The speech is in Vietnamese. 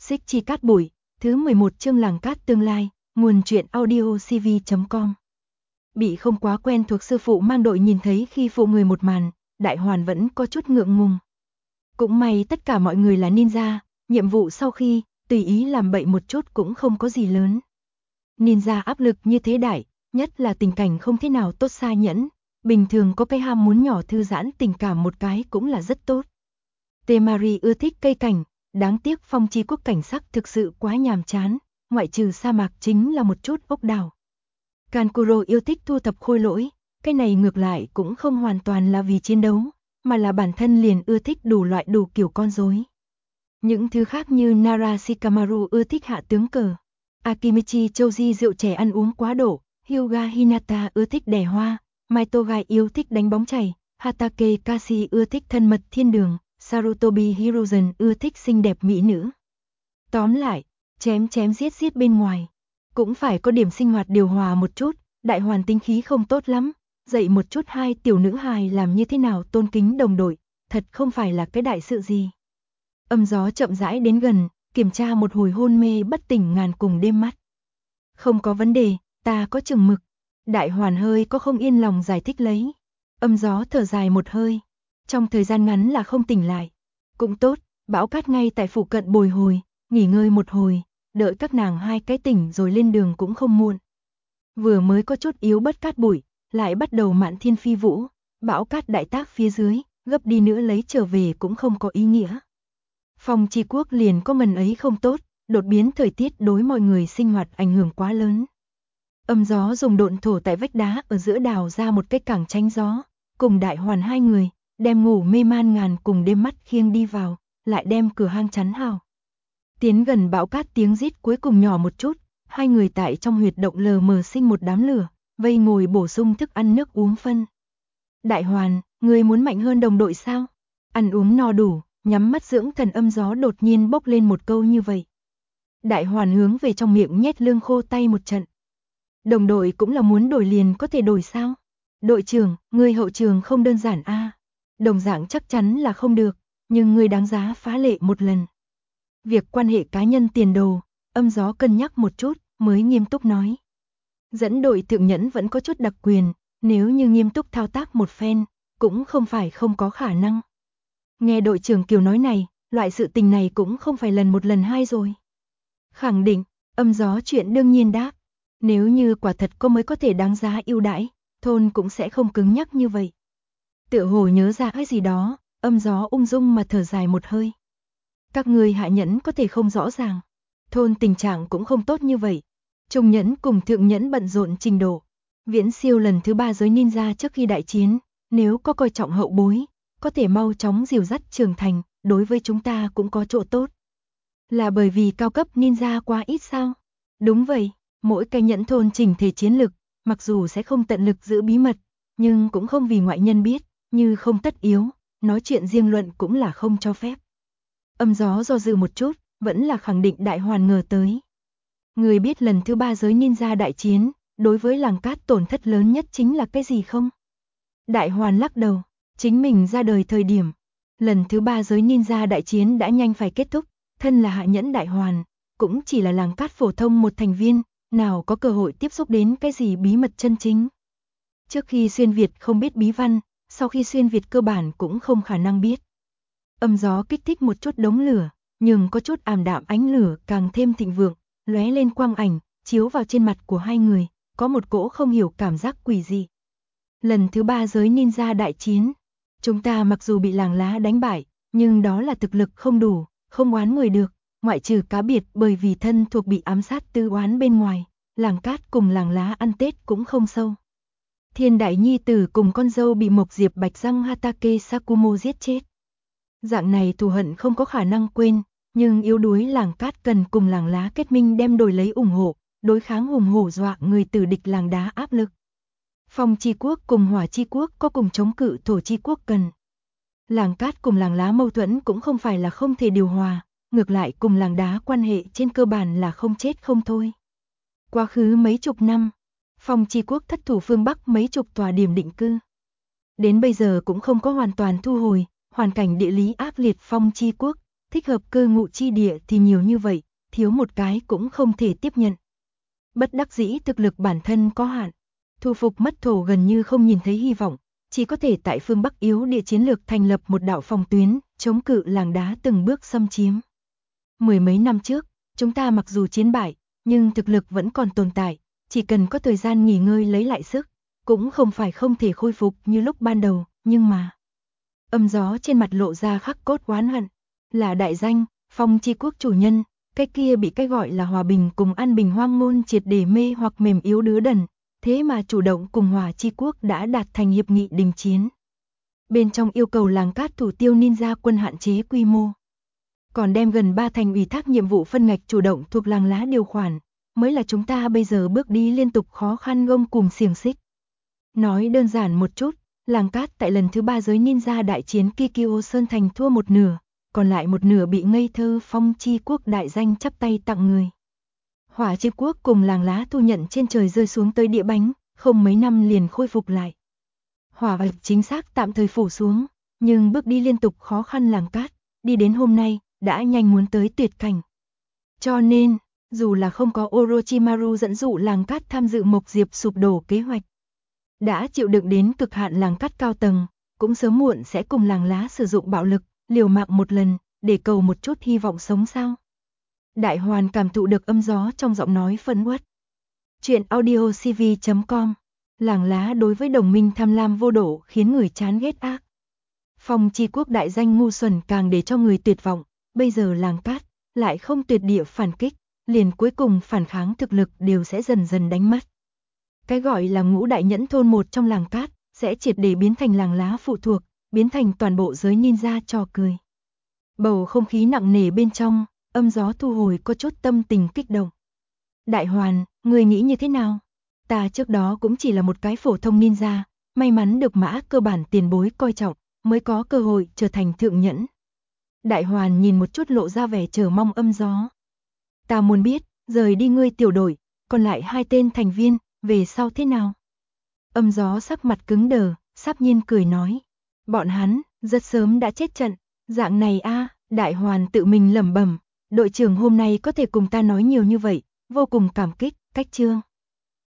Xích Chi Cát Bụi, thứ 11 chương Làng Cát Tương Lai, nguồn truyện audio cv.com. Bị không quá quen thuộc sư phụ mang đội nhìn thấy khi phụ người một màn, Đại Hoàn vẫn có chút ngượng ngùng. Cũng may tất cả mọi người là ninja, nhiệm vụ sau khi tùy ý làm bậy một chút cũng không có gì lớn. Ninja áp lực như thế đại, nhất là tình cảnh không thế nào tốt xa nhẫn, bình thường có cái ham muốn nhỏ thư giãn tình cảm một cái cũng là rất tốt. Temari ưa thích cây cảnh, đáng tiếc Phong Chi Quốc cảnh sắc thực sự quá nhàm chán, ngoại trừ sa mạc chính là một chút ốc đảo. Kankuro yêu thích thu thập khôi lỗi, cái này ngược lại cũng không hoàn toàn là vì chiến đấu, mà là bản thân liền ưa thích đủ loại đủ kiểu con rối. Những thứ khác như Nara Shikamaru ưa thích hạ tướng cờ, Akimichi Choji rượu chè ăn uống quá độ, Hyuga Hinata ưa thích đẻ hoa, Maitogai yêu thích đánh bóng chày, Hatake Kashi ưa thích thân mật thiên đường, Sarutobi Hiruzen ưa thích xinh đẹp mỹ nữ. Tóm lại, chém chém giết giết bên ngoài, cũng phải có điểm sinh hoạt điều hòa một chút. Đại Hoàn tính khí không tốt lắm, dạy một chút hai tiểu nữ hài làm như thế nào tôn kính đồng đội, thật không phải là cái đại sự gì. Âm gió chậm rãi đến gần, kiểm tra một hồi hôn mê bất tỉnh ngàn cùng đêm mắt. Không có vấn đề, ta có chừng mực. Đại Hoàn hơi có không yên lòng giải thích lấy. Âm gió thở dài một hơi, trong thời gian ngắn là không tỉnh lại. Cũng tốt, bão cát ngay tại phụ cận bồi hồi, nghỉ ngơi một hồi, đợi các nàng hai cái tỉnh rồi lên đường cũng không muộn. Vừa mới có chút yếu bất cát bụi, lại bắt đầu mạn thiên phi vũ, bão cát đại tác phía dưới, gấp đi nữa lấy trở về cũng không có ý nghĩa. Phong Chi Quốc liền có ngần ấy không tốt, đột biến thời tiết đối mọi người sinh hoạt ảnh hưởng quá lớn. Âm gió dùng độn thổ tại vách đá ở giữa đào ra một cái cảng tránh gió, cùng Đại Hoàn hai người, đem ngủ mê man ngàn cùng đêm mắt khiêng đi vào, lại đem cửa hang chắn hào. Tiến gần bão cát tiếng rít cuối cùng nhỏ một chút, hai người tại trong huyệt động lờ mờ sinh một đám lửa, vây ngồi bổ sung thức ăn nước uống phân. Đại Hoàn, ngươi muốn mạnh hơn đồng đội sao? Ăn uống no đủ, nhắm mắt dưỡng thần âm gió đột nhiên bốc lên một câu như vậy. Đại Hoàn hướng về trong miệng nhét lương khô tay một trận. Đồng đội cũng là muốn đổi liền có thể đổi sao? Đội trưởng, ngươi hậu trường không đơn giản a. Đồng dạng chắc chắn là không được, nhưng ngươi đáng giá phá lệ một lần. Việc quan hệ cá nhân tiền đồ, âm gió cân nhắc một chút, mới nghiêm túc nói. Dẫn đội thượng nhẫn vẫn có chút đặc quyền, nếu như nghiêm túc thao tác một phen, cũng không phải không có khả năng. Nghe đội trưởng Kiều nói này, loại sự tình này cũng không phải lần một lần hai rồi. Khẳng định, âm gió chuyện đương nhiên đáp. Nếu như quả thật có mới có thể đáng giá ưu đãi, thôn cũng sẽ không cứng nhắc như vậy. Tựa hồ nhớ ra cái gì đó, âm gió ung dung mà thở dài một hơi. Các người hạ nhẫn có thể không rõ ràng, thôn tình trạng cũng không tốt như vậy. Trung nhẫn cùng thượng nhẫn bận rộn trình độ, viễn siêu lần thứ 3 giới ninja trước khi đại chiến, nếu có coi trọng hậu bối, có thể mau chóng dìu dắt trưởng thành, đối với chúng ta cũng có chỗ tốt. Là bởi vì cao cấp ninja quá ít sao? Đúng vậy, mỗi cái nhẫn thôn chỉnh thể chiến lực, mặc dù sẽ không tận lực giữ bí mật, nhưng cũng không vì ngoại nhân biết, như không tất yếu, nói chuyện riêng luận cũng là không cho phép. Âm gió do dự một chút, vẫn là khẳng định Đại Hoàn ngờ tới. Người biết lần thứ 3 giới ninja đại chiến, đối với làng cát tổn thất lớn nhất chính là cái gì không? Đại Hoàn lắc đầu, chính mình ra đời thời điểm. Lần thứ 3 giới ninja đại chiến đã nhanh phải kết thúc, thân là hạ nhẫn Đại Hoàn, cũng chỉ là làng cát phổ thông một thành viên, nào có cơ hội tiếp xúc đến cái gì bí mật chân chính. Trước khi xuyên Việt không biết bí văn, sau khi xuyên Việt cơ bản cũng không khả năng biết. Âm gió kích thích một chút đống lửa, nhưng có chút ảm đạm ánh lửa càng thêm thịnh vượng, lóe lên quang ảnh, chiếu vào trên mặt của hai người, có một cỗ không hiểu cảm giác quỷ dị. Lần thứ 3 giới ninja đại chiến, chúng ta mặc dù bị làng lá đánh bại, nhưng đó là thực lực không đủ, không oán người được, ngoại trừ cá biệt bởi vì thân thuộc bị ám sát tư oán bên ngoài, làng cát cùng làng lá ăn Tết cũng không sâu. Thiên đại nhi tử cùng con dâu bị Mộc Diệp Bạch Răng Hatake Sakumo giết chết. Dạng này thù hận không có khả năng quên, nhưng yếu đuối làng cát cần cùng làng lá kết minh đem đổi lấy ủng hộ, đối kháng hùng hổ dọa người tử địch làng đá áp lực. Phong Chi Quốc cùng Hỏa Chi Quốc có cùng chống cự Thổ Chi Quốc cần. Làng cát cùng làng lá mâu thuẫn cũng không phải là không thể điều hòa, ngược lại cùng làng đá quan hệ trên cơ bản là không chết không thôi. Quá khứ mấy chục năm, Phong Chi Quốc thất thủ phương Bắc mấy chục tòa điểm định cư. Đến bây giờ cũng không có hoàn toàn thu hồi, hoàn cảnh địa lý ác liệt Phong Chi Quốc, thích hợp cư ngụ chi địa thì nhiều như vậy, thiếu một cái cũng không thể tiếp nhận. Bất đắc dĩ thực lực bản thân có hạn, thu phục mất thổ gần như không nhìn thấy hy vọng, chỉ có thể tại phương Bắc yếu địa chiến lược thành lập một đạo phòng tuyến, chống cự làng đá từng bước xâm chiếm. Mười mấy năm trước, chúng ta mặc dù chiến bại, nhưng thực lực vẫn còn tồn tại, chỉ cần có thời gian nghỉ ngơi lấy lại sức, cũng không phải không thể khôi phục như lúc ban đầu, nhưng mà... Âm Gió trên mặt lộ ra khắc cốt oán hận, là đại danh, Phong Chi Quốc chủ nhân, cái kia bị cái gọi là hòa bình cùng an bình hoang ngôn triệt để mê hoặc mềm yếu đứa đần, thế mà chủ động cùng Hỏa Chi Quốc đã đạt thành hiệp nghị đình chiến. Bên trong yêu cầu làng cát thủ tiêu ninja quân hạn chế quy mô. Còn đem gần 3 thành ủy thác nhiệm vụ phân ngạch chủ động thuộc làng lá điều khoản, mới là chúng ta bây giờ bước đi liên tục khó khăn gông cùm xiềng xích. Nói đơn giản một chút, làng cát tại lần thứ 3 giới ninja đại chiến Kikyo Sơn Thành thua một nửa, còn lại một nửa bị ngây thơ Phong Chi Quốc đại danh chắp tay tặng người. Hỏa Chi Quốc cùng làng lá thu nhận trên trời rơi xuống tới địa bánh, không mấy năm liền khôi phục lại. Hỏa vạch chính xác tạm thời phủ xuống, nhưng bước đi liên tục khó khăn làng cát, đi đến hôm nay, đã nhanh muốn tới tuyệt cảnh. Cho nên, dù là không có Orochimaru dẫn dụ làng cát tham dự Mộc Diệp sụp đổ kế hoạch, đã chịu đựng đến cực hạn làng cát cao tầng, cũng sớm muộn sẽ cùng làng lá sử dụng bạo lực, liều mạng một lần, để cầu một chút hy vọng sống sao. Đại Hoàn cảm thụ được âm gió trong giọng nói phẫn uất. Chuyện audio cv.com. Làng lá đối với đồng minh tham lam vô độ khiến người chán ghét ác. Phong Chi Quốc đại danh ngu xuẩn càng để cho người tuyệt vọng, bây giờ làng cát lại không tuyệt địa phản kích, liền cuối cùng phản kháng thực lực đều sẽ dần dần đánh mất. Cái gọi là ngũ đại nhẫn thôn một trong làng cát sẽ triệt để biến thành làng lá phụ thuộc, biến thành toàn bộ giới ninja trò cười. Bầu không khí nặng nề bên trong, âm gió thu hồi có chút tâm tình kích động. Đại Hoàn, người nghĩ như thế nào? Ta trước đó cũng chỉ là một cái phổ thông ninja, may mắn được Mã cơ bản tiền bối coi trọng, mới có cơ hội trở thành thượng nhẫn. Đại Hoàn nhìn một chút lộ ra vẻ chờ mong âm gió. Ta muốn biết, rời đi ngươi tiểu đội, còn lại 2 tên thành viên, về sau thế nào? Âm gió sắc mặt cứng đờ, sắp nhiên cười nói. Bọn hắn, rất sớm đã chết trận, dạng này a. Đại Hoàn tự mình lẩm bẩm, đội trưởng hôm nay có thể cùng ta nói nhiều như vậy, vô cùng cảm kích, cách chưa?